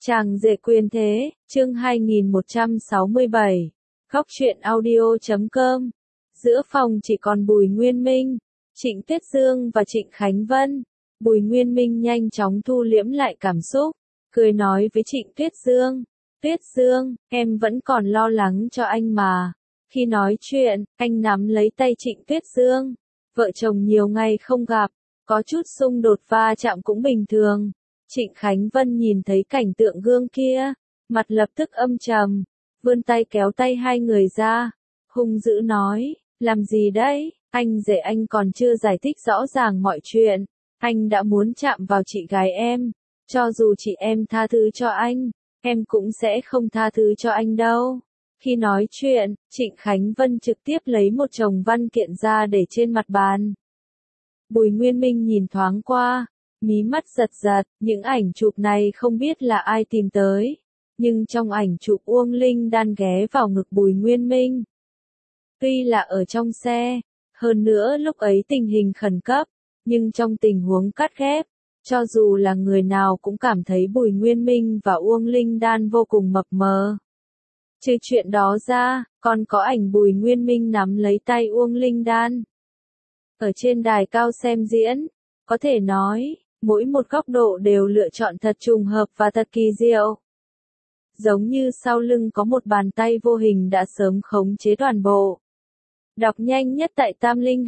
Chàng rể quyền thế, chương 2167. Góc truyện audio.com. Giữa phòng chỉ còn Bùi Nguyên Minh, Trịnh Tuyết Dương và Trịnh Khánh Vân. Bùi Nguyên Minh nhanh chóng thu liễm lại cảm xúc, cười nói với Trịnh Tuyết Dương. Tuyết Dương, em vẫn còn lo lắng cho anh mà. Khi nói chuyện, anh nắm lấy tay Trịnh Tuyết Dương. Vợ chồng nhiều ngày không gặp, có chút xung đột va chạm cũng bình thường. Trịnh Khánh Vân nhìn thấy cảnh tượng gương kia, mặt lập tức âm trầm, vươn tay kéo tay hai người ra, hung dữ nói, làm gì đấy, anh rể anh còn chưa giải thích rõ ràng mọi chuyện, anh đã muốn chạm vào chị gái em, cho dù chị em tha thứ cho anh, em cũng sẽ không tha thứ cho anh đâu. Khi nói chuyện, Trịnh Khánh Vân trực tiếp lấy một chồng văn kiện ra để trên mặt bàn. Bùi Nguyên Minh nhìn thoáng qua, mí mắt giật giật, những ảnh chụp này không biết là ai tìm tới, nhưng trong ảnh chụp Uông Linh Đan ghé vào ngực Bùi Nguyên Minh. Tuy là ở trong xe, hơn nữa lúc ấy tình hình khẩn cấp, nhưng trong tình huống cắt ghép, cho dù là người nào cũng cảm thấy Bùi Nguyên Minh và Uông Linh Đan vô cùng mập mờ. Trừ chuyện đó ra, còn có ảnh Bùi Nguyên Minh nắm lấy tay Uông Linh Đan. Ở trên đài cao xem diễn, có thể nói, mỗi một góc độ đều lựa chọn thật trùng hợp và thật kỳ diệu. Giống như sau lưng có một bàn tay vô hình đã sớm khống chế toàn bộ. Đọc nhanh nhất tại Tam Linh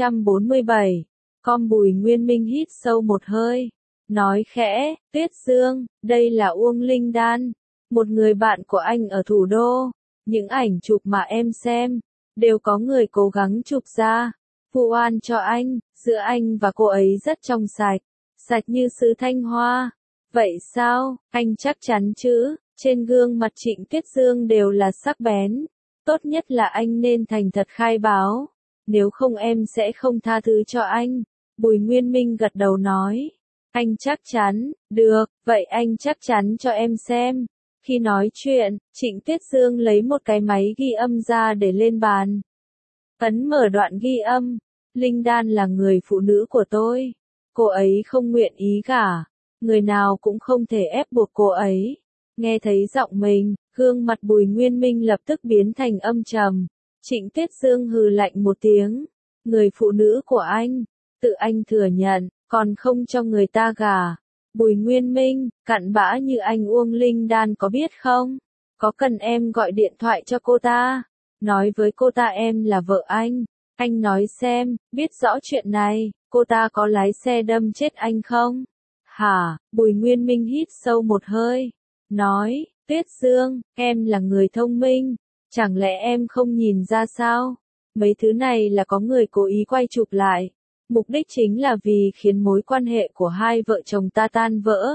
247, con Bùi Nguyên Minh hít sâu một hơi, nói khẽ, Tuyết Dương, đây là Uông Linh Đan, một người bạn của anh ở thủ đô. Những ảnh chụp mà em xem, đều có người cố gắng chụp ra, vu oan cho anh, giữa anh và cô ấy rất trong sạch, sạch như sứ Thanh Hoa. Vậy sao, anh chắc chắn chứ? Trên gương mặt Trịnh Tuyết Dương đều là sắc bén. Tốt nhất là anh nên thành thật khai báo, nếu không em sẽ không tha thứ cho anh. Bùi Nguyên Minh gật đầu nói, anh chắc chắn, được, vậy anh chắc chắn cho em xem. Khi nói chuyện, Trịnh Tuyết Dương lấy một cái máy ghi âm ra để lên bàn. Ấn mở đoạn ghi âm, Linh Đan là người phụ nữ của tôi. Cô ấy không nguyện ý gả, người nào cũng không thể ép buộc cô ấy. Nghe thấy giọng mình, gương mặt Bùi Nguyên Minh lập tức biến thành âm trầm. Trịnh Tuyết Dương hừ lạnh một tiếng. Người phụ nữ của anh, tự anh thừa nhận, còn không cho người ta gả. Bùi Nguyên Minh, cặn bã như anh Uông Linh Đan có biết không? Có cần em gọi điện thoại cho cô ta? Nói với cô ta em là vợ anh. Anh nói xem, biết rõ chuyện này, cô ta có lái xe đâm chết anh không? Hả? Bùi Nguyên Minh hít sâu một hơi. Nói, Tuyết Dương, em là người thông minh. Chẳng lẽ em không nhìn ra sao? Mấy thứ này là có người cố ý quay chụp lại. Mục đích chính là vì khiến mối quan hệ của hai vợ chồng ta tan vỡ.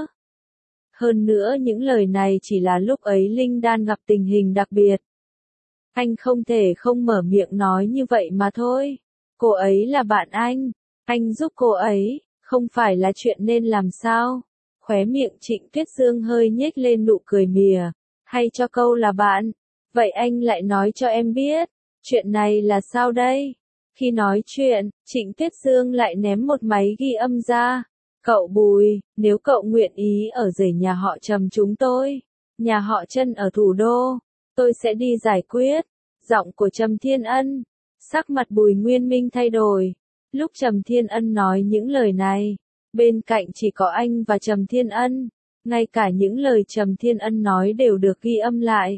Hơn nữa những lời này chỉ là lúc ấy Linh Đan gặp tình hình đặc biệt. Anh không thể không mở miệng nói như vậy mà thôi. Cô ấy là bạn anh giúp cô ấy, không phải là chuyện nên làm sao? Khóe miệng Trịnh Tuyết Dương hơi nhếch lên nụ cười mỉa, hay cho câu là bạn. Vậy anh lại nói cho em biết, chuyện này là sao đây? Khi nói chuyện, Trịnh Tuyết Dương lại ném một máy ghi âm ra. Cậu Bùi, nếu cậu nguyện ý ở rể nhà họ Trầm chúng tôi, nhà họ Trân ở thủ đô, tôi sẽ đi giải quyết. Giọng của Trầm Thiên Ân, sắc mặt Bùi Nguyên Minh thay đổi. Lúc Trầm Thiên Ân nói những lời này, bên cạnh chỉ có anh và Trầm Thiên Ân, ngay cả những lời Trầm Thiên Ân nói đều được ghi âm lại.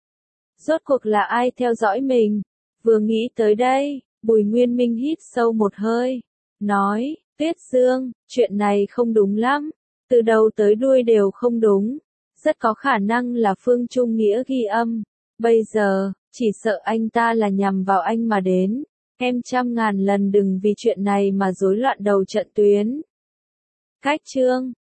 Rốt cuộc là ai theo dõi mình? Vừa nghĩ tới đây, Bùi Nguyên Minh hít sâu một hơi, nói, Tuyết Dương, chuyện này không đúng lắm, từ đầu tới đuôi đều không đúng, rất có khả năng là Phương Trung Nghĩa ghi âm, bây giờ, chỉ sợ anh ta là nhằm vào anh mà đến, em trăm ngàn lần đừng vì chuyện này mà rối loạn đầu trận tuyến. Cách chương